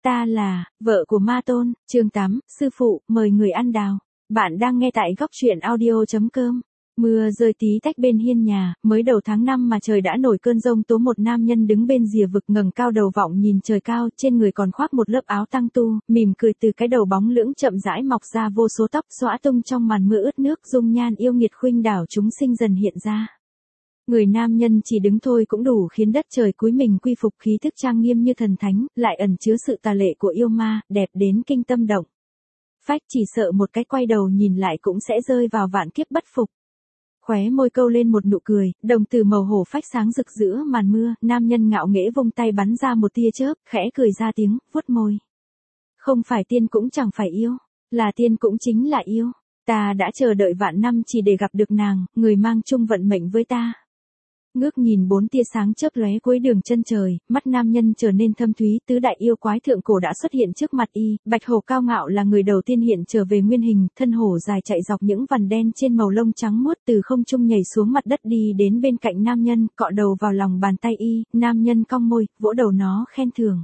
Ta là vợ của Ma Tôn, chương 8, sư phụ, mời người ăn đào. Bạn đang nghe tại góc truyện audio.com. Mưa rơi tí tách bên hiên nhà, mới đầu tháng 5 mà trời đã nổi cơn giông tố. Một nam nhân đứng bên rìa vực ngẩng cao đầu vọng nhìn trời cao, trên người còn khoác một lớp áo tăng tu, mỉm cười từ cái đầu bóng lưỡng chậm rãi mọc ra vô số tóc xõa tung trong màn mưa ướt nước, dung nhan yêu nghiệt khuynh đảo chúng sinh dần hiện ra. Người nam nhân chỉ đứng thôi cũng đủ khiến đất trời cúi mình quy phục, khí thức trang nghiêm như thần thánh, lại ẩn chứa sự tà lệ của yêu ma, đẹp đến kinh tâm động. Phách chỉ sợ một cái quay đầu nhìn lại cũng sẽ rơi vào vạn kiếp bất phục. Khóe môi câu lên một nụ cười, đồng tử màu hổ phách sáng rực giữa màn mưa, nam nhân ngạo nghễ vung tay bắn ra một tia chớp, khẽ cười ra tiếng, vuốt môi. Không phải tiên cũng chẳng phải yêu, là tiên cũng chính là yêu. Ta đã chờ đợi vạn năm chỉ để gặp được nàng, người mang chung vận mệnh với ta. Ngước nhìn bốn tia sáng chớp lóe cuối đường chân trời, mắt nam nhân trở nên thâm thúy, tứ đại yêu quái thượng cổ đã xuất hiện trước mặt y, bạch hổ cao ngạo là người đầu tiên hiện trở về nguyên hình, thân hổ dài chạy dọc những vằn đen trên màu lông trắng muốt, từ không trung nhảy xuống mặt đất đi đến bên cạnh nam nhân, cọ đầu vào lòng bàn tay y, nam nhân cong môi, vỗ đầu nó khen thưởng.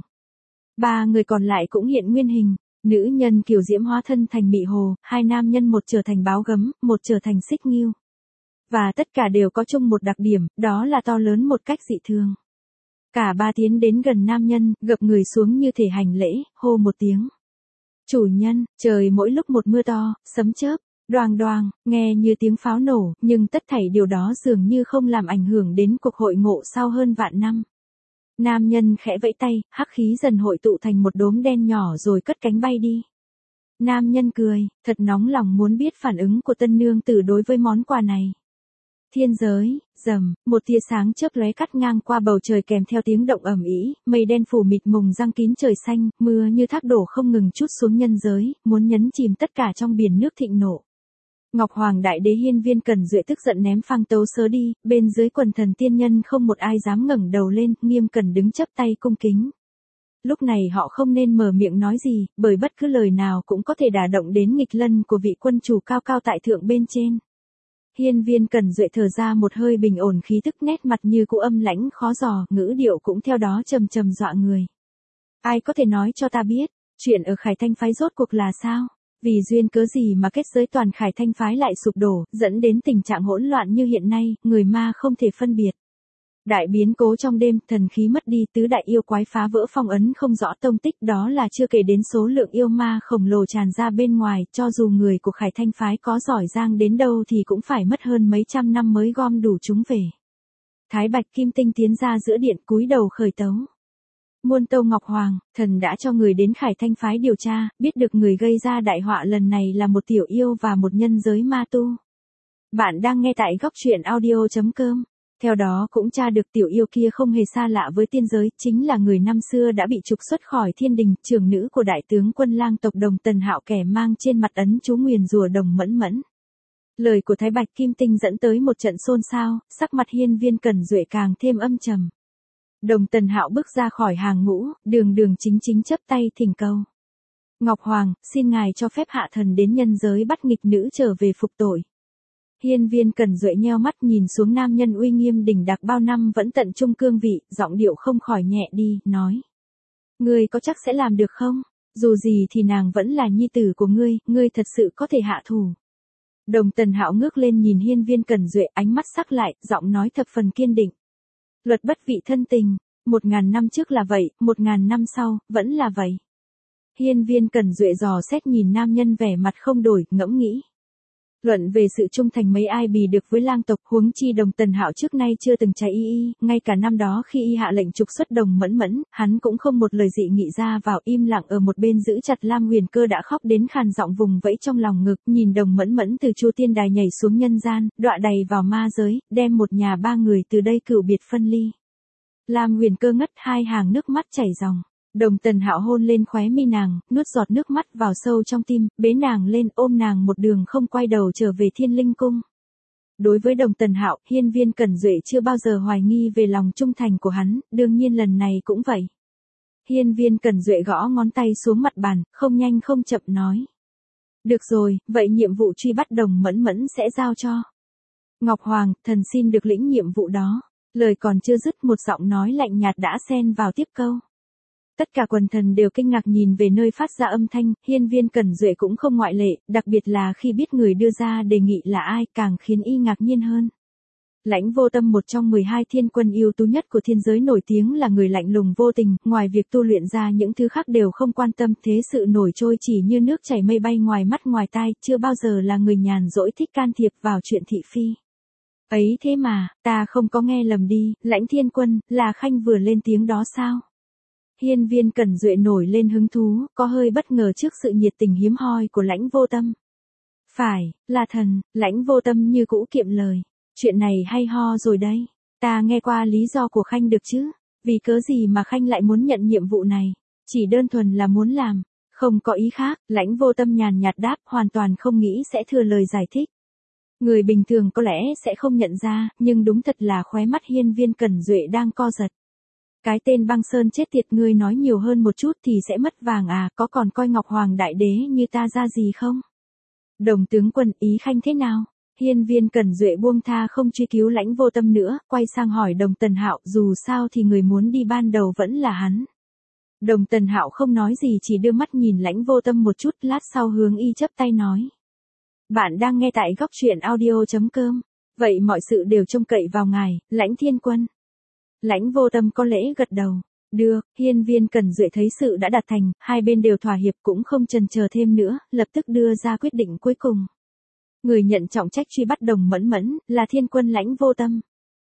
Ba người còn lại cũng hiện nguyên hình. Nữ nhân kiều diễm hóa thân thành mị hồ, hai nam nhân một trở thành báo gấm, một trở thành xích nghêu. Và tất cả đều có chung một đặc điểm, đó là to lớn một cách dị thường. Cả ba tiến đến gần nam nhân, gập người xuống như thể hành lễ, hô một tiếng. Chủ nhân, trời mỗi lúc một mưa to, sấm chớp, đoàng đoàng, nghe như tiếng pháo nổ, nhưng tất thảy điều đó dường như không làm ảnh hưởng đến cuộc hội ngộ sau hơn vạn năm. Nam nhân khẽ vẫy tay, hắc khí dần hội tụ thành một đốm đen nhỏ rồi cất cánh bay đi. Nam nhân cười, thật nóng lòng muốn biết phản ứng của tân nương tử đối với món quà này. Thiên giới, rầm, một tia sáng chớp lóe cắt ngang qua bầu trời kèm theo tiếng động ầm ĩ, mây đen phủ mịt mùng giăng kín trời xanh, mưa như thác đổ không ngừng trút xuống nhân giới, muốn nhấn chìm tất cả trong biển nước thịnh nộ. Ngọc Hoàng Đại Đế hiên viên Cẩn Duệ tức giận ném phang tấu sớ đi, bên dưới quần thần tiên nhân không một ai dám ngẩng đầu lên, nghiêm cẩn đứng chắp tay cung kính. Lúc này họ không nên mở miệng nói gì, bởi bất cứ lời nào cũng có thể đả động đến nghịch lân của vị quân chủ cao cao tại thượng bên trên. Hiên viên Cẩn Duệ thở ra một hơi bình ổn, khí tức nét mặt như cũ âm lãnh khó dò, ngữ điệu cũng theo đó trầm trầm dọa người. Ai có thể nói cho ta biết, chuyện ở Khải Thanh phái rốt cuộc là sao? Vì duyên cớ gì mà kết giới toàn Khải Thanh phái lại sụp đổ, dẫn đến tình trạng hỗn loạn như hiện nay, người ma không thể phân biệt. Đại biến cố trong đêm, thần khí mất đi, tứ đại yêu quái phá vỡ phong ấn không rõ tông tích, đó là chưa kể đến số lượng yêu ma khổng lồ tràn ra bên ngoài, cho dù người của Khải Thanh phái có giỏi giang đến đâu thì cũng phải mất hơn mấy trăm năm mới gom đủ chúng về. Thái Bạch Kim Tinh tiến ra giữa điện, cúi đầu khởi tấu. Muôn Tâu Ngọc Hoàng, thần đã cho người đến Khải Thanh phái điều tra, biết được người gây ra đại họa lần này là một tiểu yêu và một nhân giới ma tu. Bạn đang nghe tại góc truyện audio.com. Theo đó cũng tra được tiểu yêu kia không hề xa lạ với tiên giới, chính là người năm xưa đã bị trục xuất khỏi thiên đình, trưởng nữ của đại tướng quân lang tộc Đồng Tần Hạo, kẻ mang trên mặt ấn chú nguyền rủa Đồng Mẫn Mẫn. Lời của Thái Bạch Kim Tinh dẫn tới một trận xôn xao, sắc mặt hiên viên Cẩn Duệ càng thêm âm trầm. Đồng Tần Hạo bước ra khỏi hàng ngũ, đường đường chính chính chắp tay thỉnh cầu. Ngọc Hoàng, xin ngài cho phép hạ thần đến nhân giới bắt nghịch nữ trở về phục tội. Hiên viên Cẩn Duệ nheo mắt nhìn xuống nam nhân uy nghiêm đỉnh đạc bao năm vẫn tận trung cương vị, giọng điệu không khỏi nhẹ đi, nói. Ngươi có chắc sẽ làm được không? Dù gì thì nàng vẫn là nhi tử của ngươi thật sự có thể hạ thủ. Đồng Tần Hạo ngước lên nhìn hiên viên Cẩn Duệ, ánh mắt sắc lại, giọng nói thập phần kiên định. Luật bất vị thân tình, 1000 năm trước là vậy, 1000 năm sau, vẫn là vậy. Hiên viên Cẩn Duệ dò xét nhìn nam nhân vẻ mặt không đổi, ngẫm nghĩ. Luận về sự trung thành mấy ai bì được với lang tộc, huống chi Đồng Tần Hạo trước nay chưa từng trái y, ngay cả năm đó khi y hạ lệnh trục xuất Đồng Mẫn Mẫn, hắn cũng không một lời dị nghị ra vào, im lặng ở một bên giữ chặt Lam Huyền Cơ đã khóc đến khàn giọng vùng vẫy trong lòng ngực, nhìn Đồng Mẫn Mẫn từ Chu Tiên Đài nhảy xuống nhân gian, đọa đầy vào ma giới, đem một nhà ba người từ đây cửu biệt phân ly. Lam Huyền Cơ ngất, hai hàng nước mắt chảy ròng. Đồng Tần Hạo hôn lên khóe mi nàng, nuốt giọt nước mắt vào sâu trong tim, bế nàng lên, ôm nàng một đường không quay đầu trở về Thiên Linh Cung. Đối với Đồng Tần Hạo, hiên viên Cẩn Duệ chưa bao giờ hoài nghi về lòng trung thành của hắn, đương nhiên lần này cũng vậy. Hiên viên Cẩn Duệ gõ ngón tay xuống mặt bàn, không nhanh không chậm nói. Được rồi, vậy nhiệm vụ truy bắt Đồng Mẫn Mẫn sẽ giao cho Ngọc Hoàng, thần xin được lĩnh nhiệm vụ đó. Lời còn chưa dứt, một giọng nói lạnh nhạt đã xen vào tiếp câu. Tất cả quần thần đều kinh ngạc nhìn về nơi phát ra âm thanh, Hiên Viên Cẩn Duệ cũng không ngoại lệ, đặc biệt là khi biết người đưa ra đề nghị là ai, càng khiến y ngạc nhiên hơn. Lãnh Vô Tâm, một trong 12 thiên quân ưu tú nhất của thiên giới, nổi tiếng là người lạnh lùng vô tình, ngoài việc tu luyện ra những thứ khác đều không quan tâm, thế sự nổi trôi chỉ như nước chảy mây bay ngoài mắt ngoài tai, chưa bao giờ là người nhàn rỗi thích can thiệp vào chuyện thị phi. Ấy thế mà, ta không có nghe lầm đi, Lãnh Thiên Quân, là Khanh vừa lên tiếng đó sao? Hiên Viên Cẩn Duệ nổi lên hứng thú, có hơi bất ngờ trước sự nhiệt tình hiếm hoi của Lãnh Vô Tâm. Phải, là thần, Lãnh Vô Tâm như cũ kiệm lời. Chuyện này hay ho rồi đấy. Ta nghe qua lý do của Khanh được chứ? Vì cớ gì mà Khanh lại muốn nhận nhiệm vụ này? Chỉ đơn thuần là muốn làm. Không có ý khác, Lãnh Vô Tâm nhàn nhạt đáp, hoàn toàn không nghĩ sẽ thừa lời giải thích. Người bình thường có lẽ sẽ không nhận ra, nhưng đúng thật là khóe mắt Hiên Viên Cẩn Duệ đang co giật. Cái tên Băng Sơn chết tiệt, ngươi nói nhiều hơn một chút thì sẽ mất vàng à, có còn coi Ngọc Hoàng Đại Đế như ta ra gì không? Đồng tướng quân, ý Khanh thế nào? Hiên Viên Cẩn Duệ buông tha không truy cứu Lãnh Vô Tâm nữa, quay sang hỏi Đồng Tần Hạo, dù sao thì người muốn đi ban đầu vẫn là hắn. Đồng Tần Hạo không nói gì, chỉ đưa mắt nhìn Lãnh Vô Tâm một chút, lát sau hướng y chắp tay nói. Bạn đang nghe tại góc truyện audio.com. Vậy mọi sự đều trông cậy vào ngài, Lãnh Thiên Quân. Lãnh Vô Tâm có lễ gật đầu. Được, Hiên Viên Cẩn Duệ thấy sự đã đạt thành, hai bên đều thỏa hiệp, cũng không chần chờ thêm nữa, lập tức đưa ra quyết định cuối cùng. Người nhận trọng trách truy bắt Đồng Mẫn Mẫn, là Thiên Quân Lãnh Vô Tâm.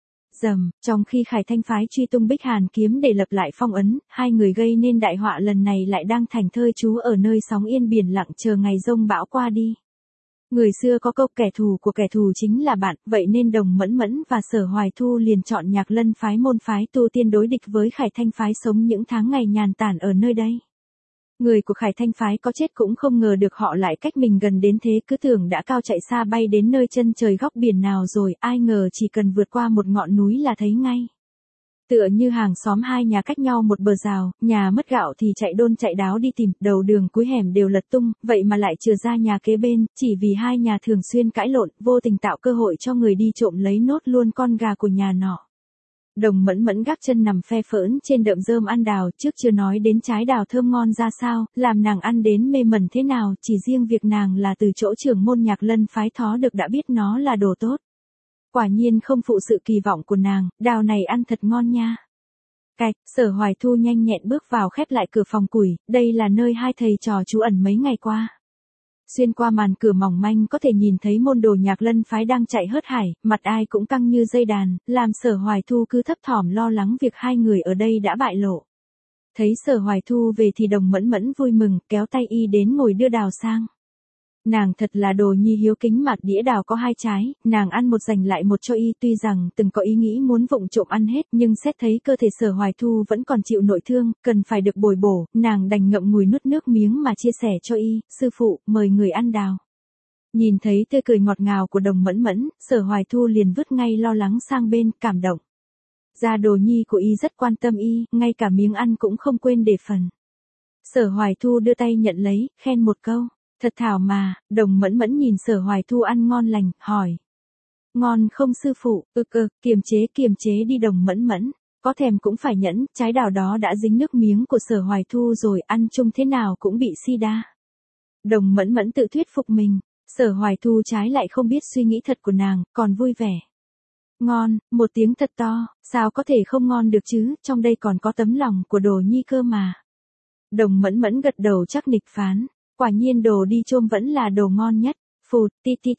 Trong khi Khải Thanh phái truy tung Bích Hàn kiếm để lập lại phong ấn, hai người gây nên đại họa lần này lại đang thảnh thơi trú ở nơi sóng yên biển lặng chờ ngày giông bão qua đi. Người xưa có câu kẻ thù của kẻ thù chính là bạn, vậy nên Đồng Mẫn Mẫn và Sở Hoài Thu liền chọn Nhạc Lân phái môn phái tu tiên đối địch với Khải Thanh phái, sống những tháng ngày nhàn tản ở nơi đây. Người của Khải Thanh phái có chết cũng không ngờ được họ lại cách mình gần đến thế, cứ tưởng đã cao chạy xa bay đến nơi chân trời góc biển nào rồi, ai ngờ chỉ cần vượt qua một ngọn núi là thấy ngay. Tựa như hàng xóm hai nhà cách nhau một bờ rào, nhà mất gạo thì chạy đôn chạy đáo đi tìm, đầu đường cuối hẻm đều lật tung, vậy mà lại chừa ra nhà kế bên, chỉ vì hai nhà thường xuyên cãi lộn, vô tình tạo cơ hội cho người đi trộm lấy nốt luôn con gà của nhà nọ. Đồng Mẫn Mẫn gác chân nằm phe phỡn trên đệm rơm ăn đào, trước chưa nói đến trái đào thơm ngon ra sao, làm nàng ăn đến mê mẩn thế nào, chỉ riêng việc nàng là từ chỗ trưởng môn Nhạc Lân phái thó được đã biết nó là đồ tốt. Quả nhiên không phụ sự kỳ vọng của nàng, đào này ăn thật ngon nha. Cạch, Sở Hoài Thu nhanh nhẹn bước vào khép lại cửa phòng củi, đây là nơi hai thầy trò trú ẩn mấy ngày qua. Xuyên qua màn cửa mỏng manh có thể nhìn thấy môn đồ Nhạc Lân phái đang chạy hớt hải, mặt ai cũng căng như dây đàn, làm Sở Hoài Thu cứ thấp thỏm lo lắng việc hai người ở đây đã bại lộ. Thấy Sở Hoài Thu về thì Đồng Mẫn Mẫn vui mừng, kéo tay y đến ngồi đưa đào sang. Nàng thật là đồ nhi hiếu kính mà, đĩa đào có hai trái, nàng ăn một dành lại một cho y, tuy rằng từng có ý nghĩ muốn vụng trộm ăn hết, nhưng xét thấy cơ thể Sở Hoài Thu vẫn còn chịu nội thương, cần phải được bồi bổ, nàng đành ngậm ngùi nuốt nước miếng mà chia sẻ cho y, sư phụ, mời người ăn đào. Nhìn thấy tươi cười ngọt ngào của Đồng Mẫn Mẫn, Sở Hoài Thu liền vứt ngay lo lắng sang bên, cảm động. Gia đồ nhi của y rất quan tâm y, ngay cả miếng ăn cũng không quên để phần. Sở Hoài Thu đưa tay nhận lấy, khen một câu. Thật thảo mà. Đồng Mẫn Mẫn nhìn Sở Hoài Thu ăn ngon lành, hỏi. Ngon không sư phụ? Kiềm chế đi Đồng Mẫn Mẫn. Có thèm cũng phải nhẫn, trái đào đó đã dính nước miếng của Sở Hoài Thu rồi, ăn chung thế nào cũng bị sida. Đồng Mẫn Mẫn tự thuyết phục mình. Sở Hoài Thu trái lại không biết suy nghĩ thật của nàng, còn vui vẻ. Ngon, một tiếng thật to, sao có thể không ngon được chứ, trong đây còn có tấm lòng của đồ nhi cơ mà. Đồng Mẫn Mẫn gật đầu chắc nịch phán. Quả nhiên đồ đi chôm vẫn là đồ ngon nhất. Phụt,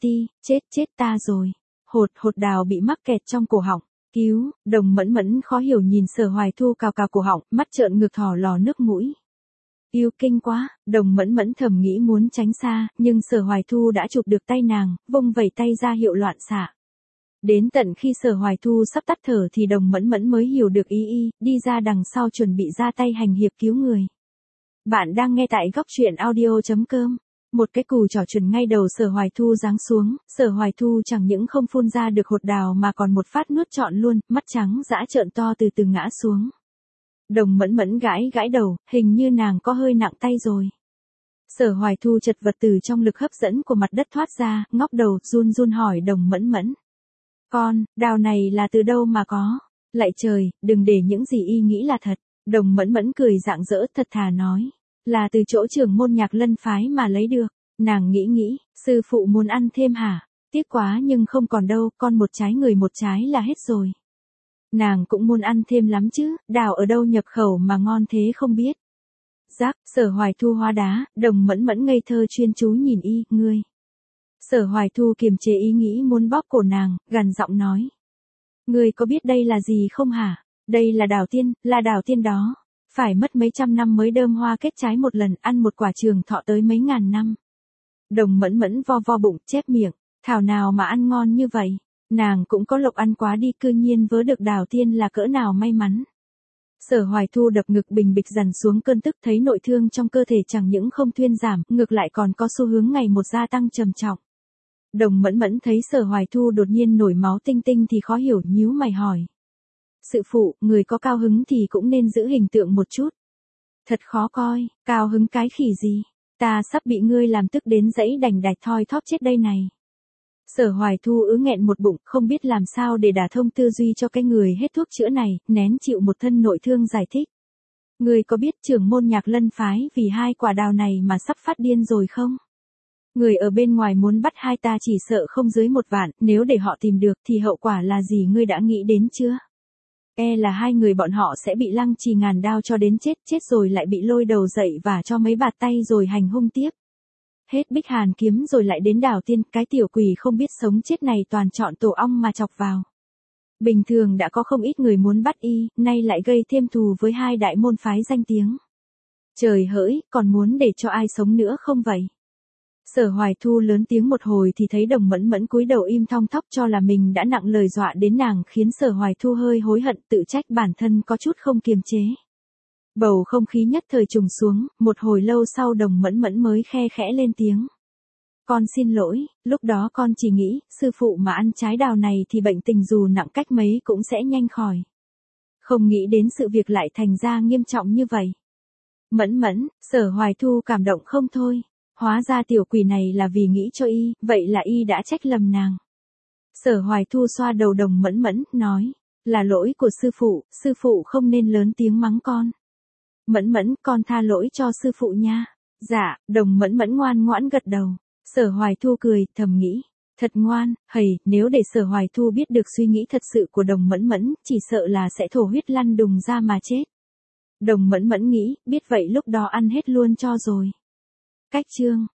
chết ta rồi. Hột đào bị mắc kẹt trong cổ họng. Cứu, Đồng Mẫn Mẫn khó hiểu nhìn Sở Hoài Thu cào cổ họng, mắt trợn ngược thỏ lò nước mũi. Yêu kinh quá, Đồng Mẫn Mẫn thầm nghĩ muốn tránh xa, nhưng Sở Hoài Thu đã chụp được tay nàng, vung vẩy tay ra hiệu loạn xạ. Đến tận khi Sở Hoài Thu sắp tắt thở thì Đồng Mẫn Mẫn mới hiểu được ý y, đi ra đằng sau chuẩn bị ra tay hành hiệp cứu người. Bạn đang nghe tại góc truyện audio.com. Một cái cù trỏ chuẩn ngay đầu Sở Hoài Thu giáng xuống, Sở Hoài Thu chẳng những không phun ra được hột đào mà còn một phát nuốt trọn luôn, mắt trắng dã trợn to từ từ ngã xuống. Đồng Mẫn Mẫn gãi đầu, hình như nàng có hơi nặng tay rồi. Sở Hoài Thu chật vật từ trong lực hấp dẫn của mặt đất thoát ra, ngóc đầu, run hỏi Đồng Mẫn Mẫn. Con, đào này là từ đâu mà có? Lạy trời, đừng để những gì y nghĩ là thật. Đồng Mẫn Mẫn cười rạng rỡ thật thà nói. Là từ chỗ trưởng môn Nhạc Lân phái mà lấy được. Nàng nghĩ nghĩ, sư phụ muốn ăn thêm hả? Tiếc quá nhưng không còn đâu, con một trái người một trái là hết rồi. Nàng cũng muốn ăn thêm lắm chứ, đào ở đâu nhập khẩu mà ngon thế không biết. Giáp, Sở Hoài Thu hóa đá, Đồng Mẫn Mẫn ngây thơ chuyên chú nhìn y, ngươi. Sở Hoài Thu kiềm chế ý nghĩ muốn bóp cổ nàng, gằn giọng nói. Ngươi có biết đây là gì không hả? Đây là đào tiên đó. Phải mất mấy trăm năm mới đơm hoa kết trái một lần, ăn một quả trường thọ tới mấy ngàn năm. Đồng Mẫn Mẫn vo vo bụng, chép miệng, thảo nào mà ăn ngon như vậy. Nàng cũng có lộc ăn quá đi, cư nhiên vớ được đào tiên là cỡ nào may mắn. Sở Hoài Thu đập ngực bình bịch dằn xuống cơn tức, thấy nội thương trong cơ thể chẳng những không thuyên giảm, ngược lại còn có xu hướng ngày một gia tăng trầm trọng. Đồng Mẫn Mẫn thấy Sở Hoài Thu đột nhiên nổi máu tinh tinh thì khó hiểu, nhíu mày hỏi. Sư phụ, người có cao hứng thì cũng nên giữ hình tượng một chút. Thật khó coi, cao hứng cái khỉ gì, ta sắp bị ngươi làm tức đến dãy đành đạch thoi thóp chết đây này. Sở Hoài Thu nghẹn một bụng, không biết làm sao để đả thông tư duy cho cái người hết thuốc chữa này, nén chịu một thân nội thương giải thích. Người có biết trưởng môn Nhạc Lân phái vì 2 quả đào này mà sắp phát điên rồi không? Người ở bên ngoài muốn bắt hai ta chỉ sợ không dưới 1 vạn, nếu để họ tìm được thì hậu quả là gì ngươi đã nghĩ đến chưa? E là 2 người bọn họ sẽ bị Lăng Trì ngàn đao cho đến chết rồi lại bị lôi đầu dậy và cho mấy bạt tay rồi hành hung tiếp. Hết Bích Hàn kiếm rồi lại đến đào tiên, cái tiểu quỷ không biết sống chết này toàn chọn tổ ong mà chọc vào. Bình thường đã có không ít người muốn bắt y, nay lại gây thêm thù với 2 đại môn phái danh tiếng. Trời hỡi, còn muốn để cho ai sống nữa không vậy? Sở Hoài Thu lớn tiếng một hồi thì thấy Đồng Mẫn Mẫn cúi đầu im thong thóp cho là mình đã nặng lời dọa đến nàng, khiến Sở Hoài Thu hơi hối hận, tự trách bản thân có chút không kiềm chế. Bầu không khí nhất thời trùng xuống, một hồi lâu sau Đồng Mẫn Mẫn mới khe khẽ lên tiếng. Con xin lỗi, lúc đó con chỉ nghĩ, sư phụ mà ăn trái đào này thì bệnh tình dù nặng cách mấy cũng sẽ nhanh khỏi. Không nghĩ đến sự việc lại thành ra nghiêm trọng như vậy. Mẫn Mẫn, Sở Hoài Thu cảm động không thôi. Hóa ra tiểu quỷ này là vì nghĩ cho y, vậy là y đã trách lầm nàng. Sở Hoài Thu xoa đầu Đồng Mẫn Mẫn, nói, là lỗi của sư phụ không nên lớn tiếng mắng con. Mẫn Mẫn, con tha lỗi cho sư phụ nha. Dạ, Đồng Mẫn Mẫn ngoan ngoãn gật đầu. Sở Hoài Thu cười, thầm nghĩ, thật ngoan, nếu để Sở Hoài Thu biết được suy nghĩ thật sự của Đồng Mẫn Mẫn, chỉ sợ là sẽ thổ huyết lăn đùng ra mà chết. Đồng Mẫn Mẫn nghĩ, biết vậy lúc đó ăn hết luôn cho rồi. Cách chương